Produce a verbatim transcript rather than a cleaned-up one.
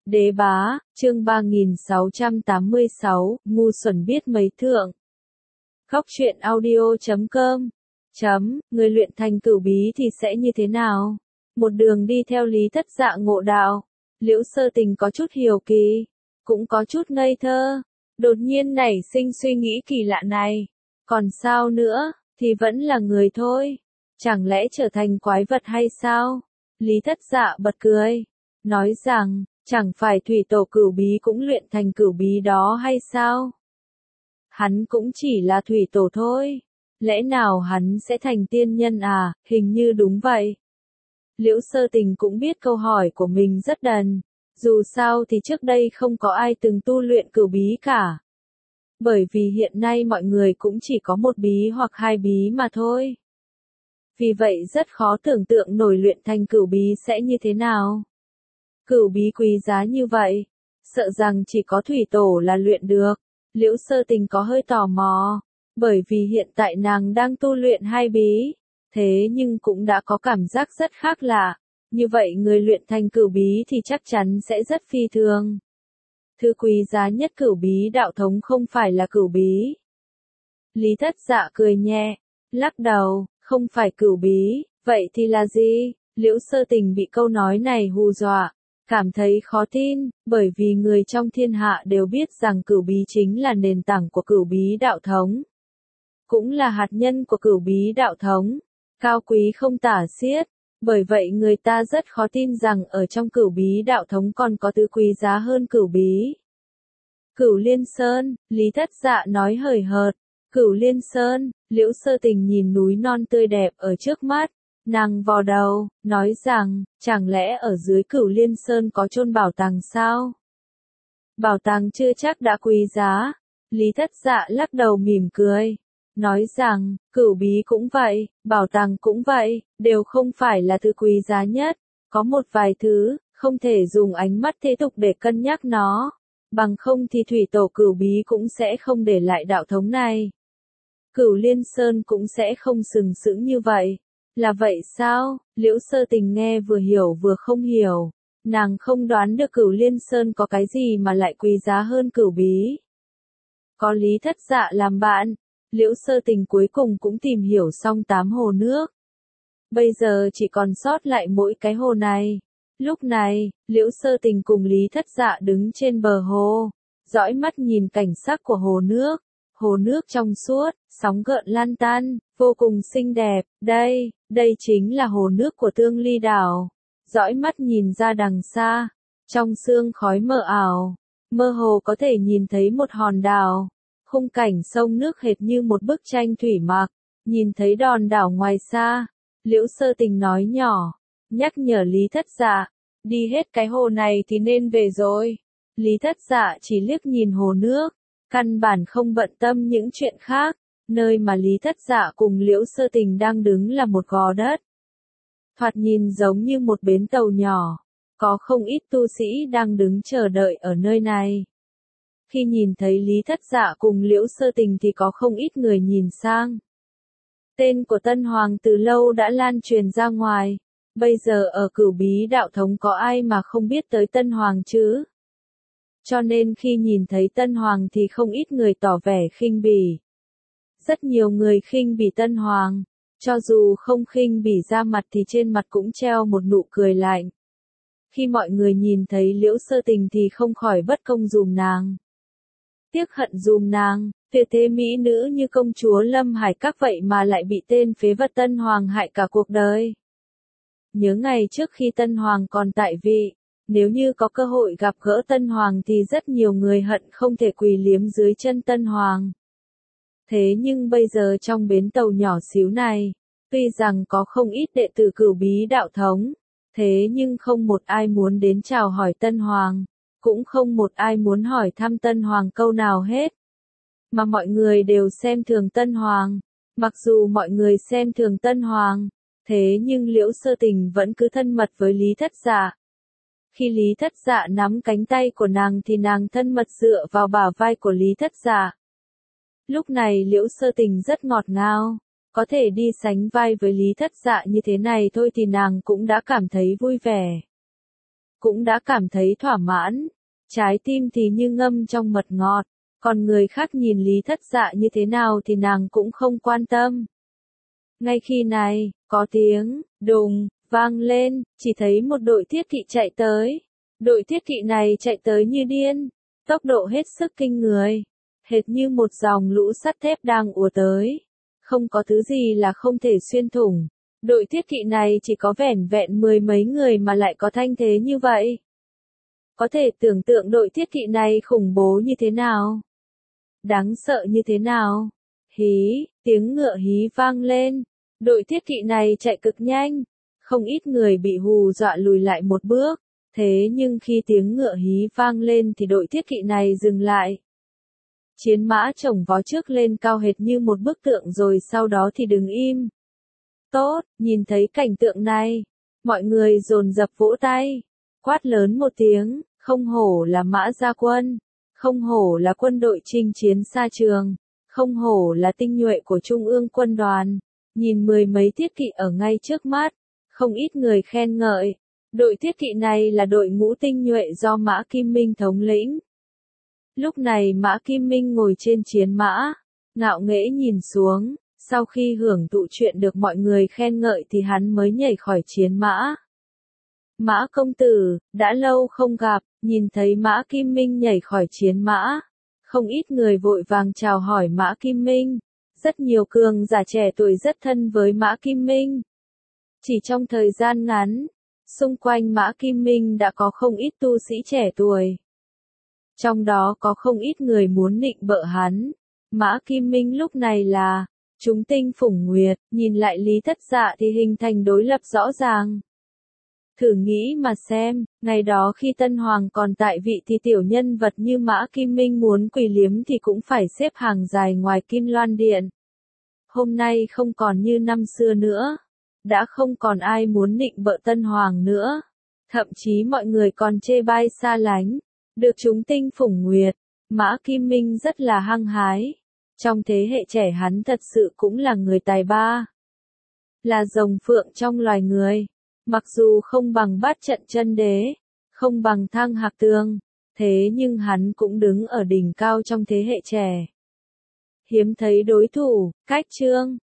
Đế bá, chương ba nghìn sáu trăm tám mươi sáu, ngu xuẩn biết mấy thượng. Khóc chuyện audio chấm com. Chấm, người luyện thành cửu bí thì sẽ như thế nào? Một đường đi theo Lý Thất Dạ ngộ đạo. Liễu Sơ Tình có chút hiếu kỳ, cũng có chút ngây thơ. Đột nhiên nảy sinh suy nghĩ kỳ lạ này. Còn sao nữa, thì vẫn là người thôi. Chẳng lẽ trở thành quái vật hay sao? Lý Thất Dạ bật cười, nói rằng, chẳng phải thủy tổ cửu bí cũng luyện thành cửu bí đó hay sao? Hắn cũng chỉ là thủy tổ thôi. Lẽ nào hắn sẽ thành tiên nhân à? Hình như đúng vậy. Liễu Sơ Tình cũng biết câu hỏi của mình rất đần. Dù sao thì trước đây không có ai từng tu luyện cửu bí cả. Bởi vì hiện nay mọi người cũng chỉ có một bí hoặc hai bí mà thôi. Vì vậy rất khó tưởng tượng nổi luyện thành cửu bí sẽ như thế nào. Cửu bí quý giá như vậy, sợ rằng chỉ có thủy tổ là luyện được. Liễu Sơ Tình có hơi tò mò, bởi vì hiện tại nàng đang tu luyện hai bí, thế nhưng cũng đã có cảm giác rất khác lạ. Như vậy người luyện thành cửu bí thì chắc chắn sẽ rất phi thường. Thứ quý giá nhất cửu bí đạo thống không phải là cửu bí. Lý Thất Dạ cười nhẹ, lắc đầu, không phải cửu bí, vậy thì là gì? Liễu Sơ Tình bị câu nói này hù dọa, cảm thấy khó tin, bởi vì người trong thiên hạ đều biết rằng cửu bí chính là nền tảng của cửu bí đạo thống. Cũng là hạt nhân của cửu bí đạo thống, cao quý không tả xiết, bởi vậy người ta rất khó tin rằng ở trong cửu bí đạo thống còn có thứ quý giá hơn cửu bí. Cửu Liên Sơn, Lý Thất Dạ nói hời hợt, Cửu Liên Sơn, Liễu Sơ Tình nhìn núi non tươi đẹp ở trước mắt. Nàng vò đầu, nói rằng, chẳng lẽ ở dưới Cửu Liên Sơn có chôn bảo tàng sao? Bảo tàng chưa chắc đã quý giá. Lý Thất Dạ lắc đầu mỉm cười, nói rằng, cửu bí cũng vậy, bảo tàng cũng vậy, đều không phải là thứ quý giá nhất. Có một vài thứ, không thể dùng ánh mắt thế tục để cân nhắc nó. Bằng không thì thủy tổ cửu bí cũng sẽ không để lại đạo thống này. Cửu Liên Sơn cũng sẽ không sừng sững như vậy. Là vậy sao? Liễu Sơ Tình nghe vừa hiểu vừa không hiểu. Nàng không đoán được Cửu Liên Sơn có cái gì mà lại quý giá hơn cửu bí. Có Lý Thất Dạ làm bạn, Liễu Sơ Tình cuối cùng cũng tìm hiểu xong tám hồ nước. Bây giờ chỉ còn sót lại mỗi cái hồ này. Lúc này, Liễu Sơ Tình cùng Lý Thất Dạ đứng trên bờ hồ, dõi mắt nhìn cảnh sắc của hồ nước. Hồ nước trong suốt, sóng gợn lan tan, vô cùng xinh đẹp. Đây, đây chính là hồ nước của Tương Ly đảo. Dõi mắt nhìn ra đằng xa, trong sương khói mờ ảo, mơ hồ có thể nhìn thấy một hòn đảo. Khung cảnh sông nước hệt như một bức tranh thủy mặc, nhìn thấy đòn đảo ngoài xa. Liễu Sơ Tình nói nhỏ, nhắc nhở Lý Thất Dạ, đi hết cái hồ này thì nên về rồi. Lý Thất Dạ chỉ liếc nhìn hồ nước, căn bản không bận tâm những chuyện khác. Nơi mà Lý Thất Dạ cùng Liễu Sơ Tình đang đứng là một gò đất. Thoạt nhìn giống như một bến tàu nhỏ, có không ít tu sĩ đang đứng chờ đợi ở nơi này. Khi nhìn thấy Lý Thất Dạ cùng Liễu Sơ Tình thì có không ít người nhìn sang. Tên của Tân Hoàng từ lâu đã lan truyền ra ngoài, bây giờ ở cửu bí đạo thống có ai mà không biết tới Tân Hoàng chứ? Cho nên khi nhìn thấy Tân Hoàng thì không ít người tỏ vẻ khinh bỉ. Rất nhiều người khinh bỉ Tân Hoàng, cho dù không khinh bỉ ra mặt thì trên mặt cũng treo một nụ cười lạnh. Khi mọi người nhìn thấy Liễu Sơ Tình thì không khỏi bất công giùm nàng. Tiếc hận giùm nàng, tuyệt thế mỹ nữ như công chúa Lâm Hải Các vậy mà lại bị tên phế vật Tân Hoàng hại cả cuộc đời. Nhớ ngày trước khi Tân Hoàng còn tại vị, nếu như có cơ hội gặp gỡ Tân Hoàng thì rất nhiều người hận không thể quỳ liếm dưới chân Tân Hoàng. Thế nhưng bây giờ trong bến tàu nhỏ xíu này, tuy rằng có không ít đệ tử cửu bí đạo thống, thế nhưng không một ai muốn đến chào hỏi Tân Hoàng, cũng không một ai muốn hỏi thăm Tân Hoàng câu nào hết. Mà mọi người đều xem thường Tân Hoàng. Mặc dù mọi người xem thường Tân Hoàng, thế nhưng Liễu Sơ Tình vẫn cứ thân mật với Lý Thất Dạ. Khi Lý Thất Dạ nắm cánh tay của nàng thì nàng thân mật dựa vào bả vai của Lý Thất Dạ. Lúc này Liễu Sơ Tình rất ngọt ngào, có thể đi sánh vai với Lý Thất Dạ như thế này thôi thì nàng cũng đã cảm thấy vui vẻ. cũng đã cảm thấy thỏa mãn. Trái tim thì như ngâm trong mật ngọt, còn người khác nhìn Lý Thất Dạ như thế nào thì nàng cũng không quan tâm. Ngay khi này, có tiếng, đùng, vang lên, chỉ thấy một đội thiết kỵ chạy tới. Đội thiết kỵ này chạy tới như điên, tốc độ hết sức kinh người, hệt như một dòng lũ sắt thép đang ùa tới. Không có thứ gì là không thể xuyên thủng. Đội thiết kỵ này chỉ có vẻn vẹn mười mấy người mà lại có thanh thế như vậy. Có thể tưởng tượng đội thiết kỵ này khủng bố như thế nào? Đáng sợ như thế nào? Hí, tiếng ngựa hí vang lên. Đội thiết kỵ này chạy cực nhanh. Không ít người bị hù dọa lùi lại một bước. Thế nhưng khi tiếng ngựa hí vang lên thì đội thiết kỵ này dừng lại. Chiến mã chồng vó trước lên cao hệt như một bức tượng rồi sau đó thì đứng im. Tốt, nhìn thấy cảnh tượng này, mọi người dồn dập vỗ tay, quát lớn một tiếng, không hổ là Mã Gia Quân, không hổ là quân đội chinh chiến xa trường, không hổ là tinh nhuệ của Trung ương quân đoàn. Nhìn mười mấy thiết kỵ ở ngay trước mắt, không ít người khen ngợi. Đội thiết kỵ này là đội ngũ tinh nhuệ do Mã Kim Minh thống lĩnh. Lúc này Mã Kim Minh ngồi trên chiến mã, ngạo nghễ nhìn xuống, sau khi hưởng thụ chuyện được mọi người khen ngợi thì hắn mới nhảy khỏi chiến mã. Mã công tử, đã lâu không gặp, nhìn thấy Mã Kim Minh nhảy khỏi chiến mã. Không ít người vội vàng chào hỏi Mã Kim Minh. Rất nhiều cường giả trẻ tuổi rất thân với Mã Kim Minh. Chỉ trong thời gian ngắn, xung quanh Mã Kim Minh đã có không ít tu sĩ trẻ tuổi. Trong đó có không ít người muốn nịnh bợ hắn. Mã Kim Minh lúc này là chúng tinh phủng nguyệt, nhìn lại Lý Thất Dạ thì hình thành đối lập rõ ràng. Thử nghĩ mà xem, ngày đó khi Tân Hoàng còn tại vị thì tiểu nhân vật như Mã Kim Minh muốn quỳ liếm thì cũng phải xếp hàng dài ngoài Kim Loan Điện. Hôm nay không còn như năm xưa nữa. Đã không còn ai muốn nịnh bợ Tân Hoàng nữa. Thậm chí mọi người còn chê bai xa lánh. Được chúng tinh phủng nguyệt, Mã Kim Minh rất là hăng hái. Trong thế hệ trẻ hắn thật sự cũng là người tài ba. Là rồng phượng trong loài người. Mặc dù không bằng bát trận chân đế, không bằng Thăng Hạc Tường, thế nhưng hắn cũng đứng ở đỉnh cao trong thế hệ trẻ. Hiếm thấy đối thủ, cách chương.